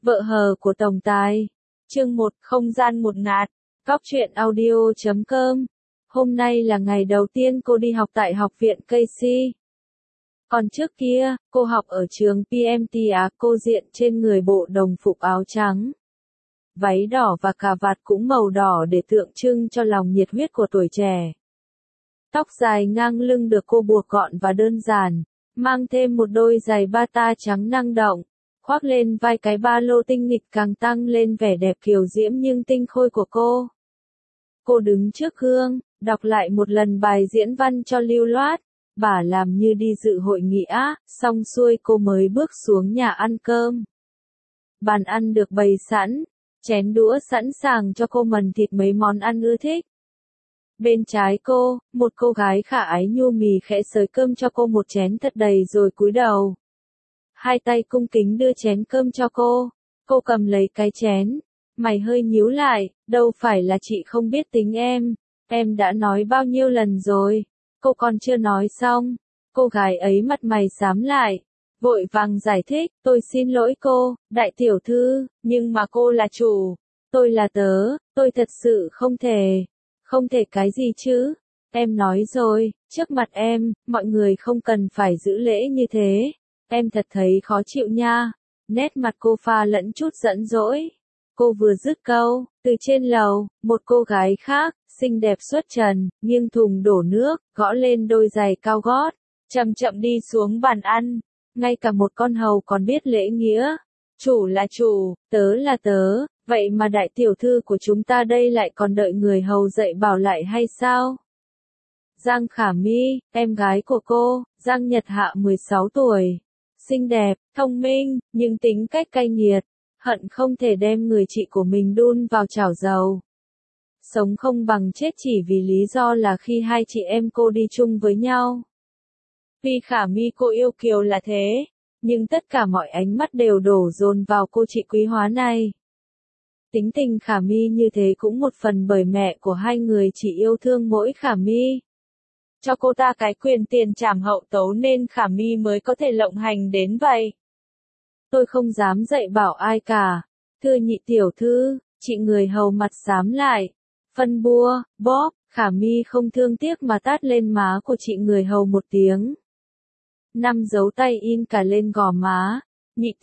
Vợ hờ của tổng tài. Chương 1, không gian một ngạt. Cóc truyện audio.com. Hôm nay là ngày đầu tiên cô đi học tại học viện Casey. Còn trước kia, cô học ở trường PMT cô diện trên người bộ đồng phục áo trắng. Váy đỏ và cà vạt cũng màu đỏ để tượng trưng cho lòng nhiệt huyết của tuổi trẻ. Tóc dài ngang lưng được cô buộc gọn và đơn giản, mang thêm một đôi giày bata trắng năng động, khoác lên vai cái ba lô tinh nghịch càng tăng lên vẻ đẹp kiều diễm nhưng tinh khôi của cô. Cô đứng trước gương, đọc lại một lần bài diễn văn cho lưu loát, bà làm như đi dự hội nghị xong xuôi cô mới bước xuống nhà ăn cơm. Bàn ăn được bày sẵn, chén đũa sẵn sàng cho cô mần thịt mấy món ăn ưa thích. Bên trái cô, một cô gái khả ái nhu mì khẽ xới cơm cho cô một chén thật đầy rồi cúi đầu. Hai tay cung kính đưa chén cơm cho cô cầm lấy cái chén, mày hơi nhíu lại, đâu phải là chị không biết tính em đã nói bao nhiêu lần rồi, cô còn chưa nói xong, cô gái ấy mặt mày xám lại, vội vàng giải thích, tôi xin lỗi cô, đại tiểu thư, nhưng mà cô là chủ, tôi là tớ, tôi thật sự không thể cái gì chứ, em nói rồi, trước mặt em, mọi người không cần phải giữ lễ như thế. Em thật thấy khó chịu nha. Nét mặt cô pha lẫn chút giận dỗi. Cô vừa dứt câu, từ trên lầu, một cô gái khác, xinh đẹp xuất trần, nghiêng thùng đổ nước, gõ lên đôi giày cao gót, chậm chậm đi xuống bàn ăn. Ngay cả một con hầu còn biết lễ nghĩa. Chủ là chủ, tớ là tớ, vậy mà đại tiểu thư của chúng ta đây lại còn đợi người hầu dạy bảo lại hay sao? Giang Khả My, em gái của cô, Giang Nhật Hạ 16 tuổi. Xinh đẹp, thông minh, nhưng tính cách cay nghiệt, hận không thể đem người chị của mình đun vào chảo dầu. Sống không bằng chết chỉ vì lý do là khi hai chị em cô đi chung với nhau. Vì Khả My cô yêu kiều là thế, nhưng tất cả mọi ánh mắt đều đổ dồn vào cô chị quý hóa này. Tính tình Khả My như thế cũng một phần bởi mẹ của hai người chỉ yêu thương mỗi Khả My. Cho cô ta cái quyền tiền trảm hậu tấu nên Khả My mới có thể lộng hành đến vậy. Tôi không dám dạy bảo ai cả. Thưa nhị tiểu thư, chị người hầu mặt xám lại. Phân bua, bóp, Khả My không thương tiếc mà tát lên má của chị người hầu một tiếng. 5 dấu tay in cả lên gò má. Nhị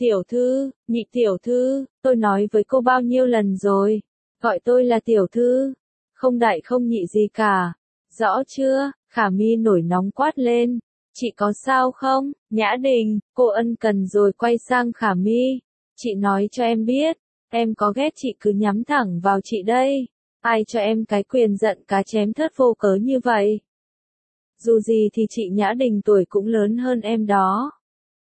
tiểu thư, tôi nói với cô bao nhiêu lần rồi. Gọi tôi là tiểu thư. Không đại không nhị gì cả. Rõ chưa? Khả My nổi nóng quát lên. Chị có sao không? Nhã Đình, cô ân cần rồi quay sang Khả My. Chị nói cho em biết, em có ghét chị cứ nhắm thẳng vào chị đây. Ai cho em cái quyền giận cá chém thớt vô cớ như vậy? Dù gì thì chị Nhã Đình tuổi cũng lớn hơn em đó.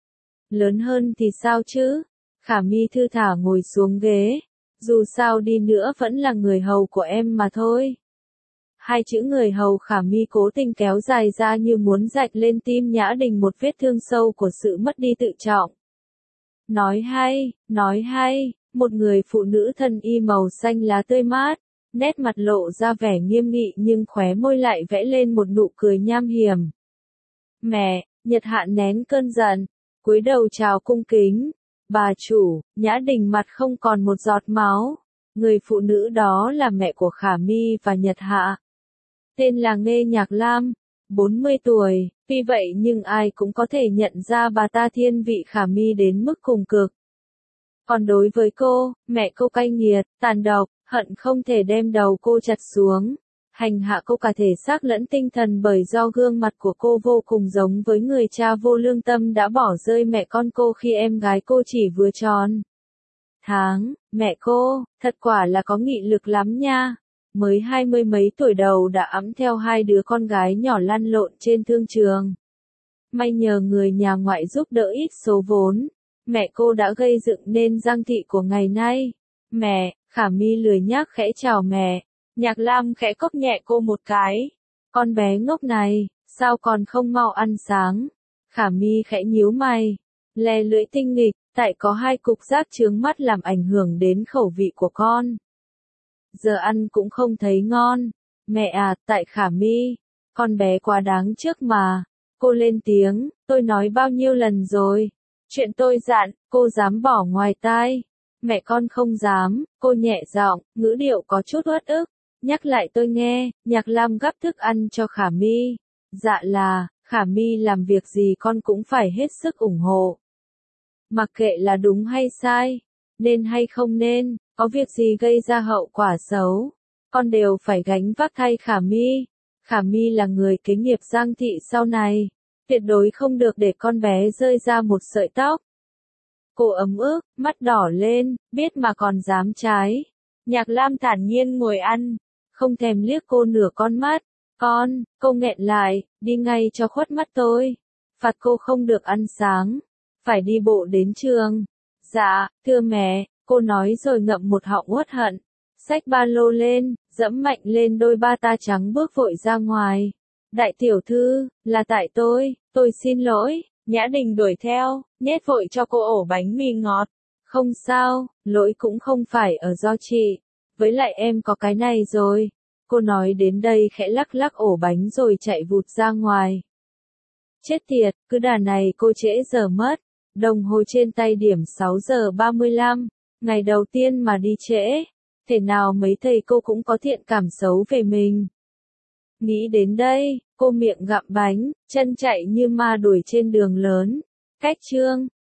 Lớn hơn thì sao chứ? Khả My thư thả ngồi xuống ghế. Dù sao đi nữa vẫn là người hầu của em mà thôi. Hai chữ người hầu Khả My cố tình kéo dài ra như muốn rạch lên tim Nhã Đình một vết thương sâu của sự mất đi tự trọng. Nói hay, một người phụ nữ thân y màu xanh lá tươi mát, nét mặt lộ ra vẻ nghiêm nghị nhưng khóe môi lại vẽ lên một nụ cười nham hiểm. Mẹ, Nhật Hạ nén cơn giận, cúi đầu chào cung kính. Bà chủ, Nhã Đình mặt không còn một giọt máu. Người phụ nữ đó là mẹ của Khả My và Nhật Hạ. Tên là Nghê Nhạc Lam, 40 tuổi, tuy vậy nhưng ai cũng có thể nhận ra bà ta thiên vị Khả My đến mức cùng cực. Còn đối với cô, mẹ cô cay nghiệt, tàn độc, hận không thể đem đầu cô chặt xuống, hành hạ cô cả thể xác lẫn tinh thần bởi do gương mặt của cô vô cùng giống với người cha vô lương tâm đã bỏ rơi mẹ con cô khi em gái cô chỉ vừa tròn tháng. Mẹ cô, thật quả là có nghị lực lắm nha. Mới 20 mấy tuổi đầu đã ẵm theo hai đứa con gái nhỏ lăn lộn trên thương trường. May nhờ người nhà ngoại giúp đỡ ít số vốn, mẹ cô đã gây dựng nên Giang thị của ngày nay. Mẹ, Khả My lười nhác khẽ chào mẹ. Nhạc Lam khẽ cốc nhẹ cô một cái. Con bé ngốc này, sao còn không mau ăn sáng? Khả My khẽ nhíu mày, lè lưỡi tinh nghịch, tại có hai cục giác chướng mắt làm ảnh hưởng đến khẩu vị của con. Giờ ăn cũng không thấy ngon. Mẹ à, tại Khả My, con bé quá đáng trước mà. Cô lên tiếng, tôi nói bao nhiêu lần rồi. Chuyện tôi dặn, cô dám bỏ ngoài tai. Mẹ con không dám, cô nhẹ giọng, ngữ điệu có chút uất ức. Nhắc lại tôi nghe, Nhạc Lam gắp thức ăn cho Khả Mi. Dạ là, Khả Mi làm việc gì con cũng phải hết sức ủng hộ. Mặc kệ là đúng hay sai, nên hay không nên, có việc gì gây ra hậu quả xấu, con đều phải gánh vác thay Khả Mi. Khả Mi là người kế nghiệp Giang thị sau này, tuyệt đối không được để con bé rơi ra một sợi tóc. Cô ấm ức, mắt đỏ lên, biết mà còn dám trái. Nhạc Lam thản nhiên ngồi ăn, không thèm liếc cô nửa con mắt. Con, cô nghẹn lại, đi ngay cho khuất mắt tôi. Phạt cô không được ăn sáng, phải đi bộ đến trường. Dạ, thưa mẹ, cô nói rồi ngậm một họng uất hận. Xách ba lô lên, dẫm mạnh lên đôi ba ta trắng bước vội ra ngoài. Đại tiểu thư, là tại tôi xin lỗi. Nhã Đình đuổi theo, nhét vội cho cô ổ bánh mì ngọt. Không sao, lỗi cũng không phải ở do chị. Với lại em có cái này rồi. Cô nói đến đây khẽ lắc lắc ổ bánh rồi chạy vụt ra ngoài. Chết tiệt, cứ đà này cô trễ giờ mất. Đồng hồ trên tay điểm 6 giờ 35, ngày đầu tiên mà đi trễ. Thể nào mấy thầy cô cũng có thiện cảm xấu về mình. Nghĩ đến đây, cô miệng gặm bánh, chân chạy như ma đuổi trên đường lớn. Cách chương